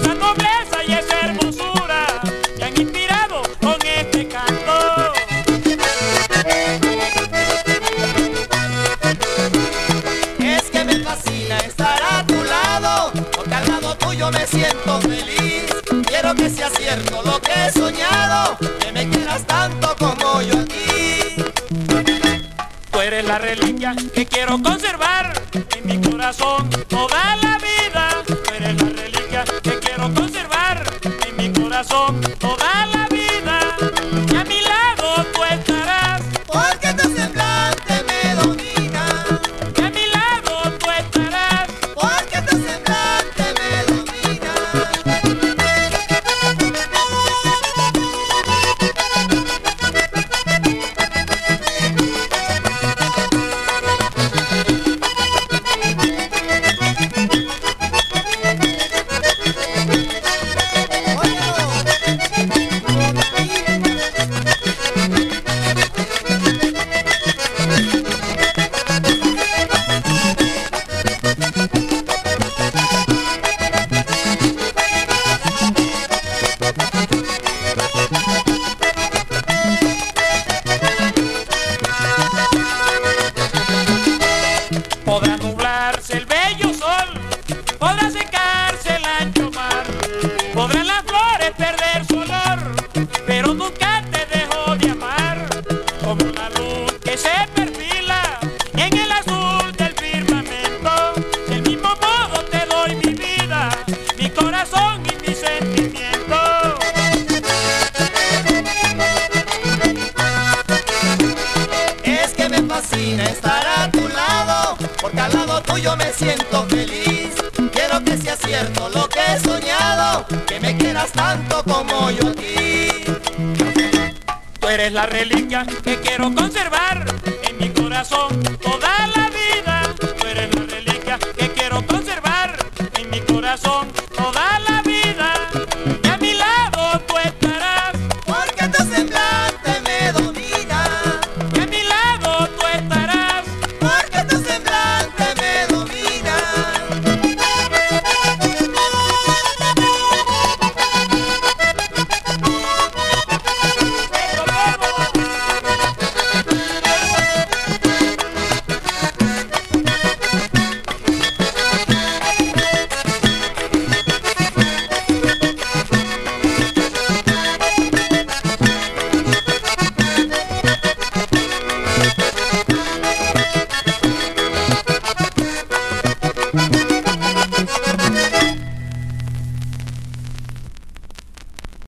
esa nobleza y esa hermosura me han inspirado con este canto. Es que me fascina estar a tu lado, porque al lado tuyo me siento feliz. Quiero que sea cierto lo que he soñado, que me quieras tanto como yo a ti. Tú eres la reliquia que quiero conservar en mi corazón toda la vida. Tú eres la reliquia que quiero conservar en mi corazón toda la vida. Y a mi lado tú estarás, porque tu semblante me domina. y a mi lado tú estarás, Porque tu semblante me domina. podrá nublarse el bello sol, podrá secarse el ancho mar, podrán las flores perder su olor, pero nunca te dejo de amar. Como una luz que se perfila en el azul del firmamento, del mismo modo te doy mi vida, mi corazón y mi sentimiento. Es que me fascina estar a tu lado, porque al lado tuyo me siento feliz. Quiero que sea cierto lo que he soñado, que me quieras tanto como yo a ti. Tú eres la reliquia que quiero conservar en mi corazón toda la vida.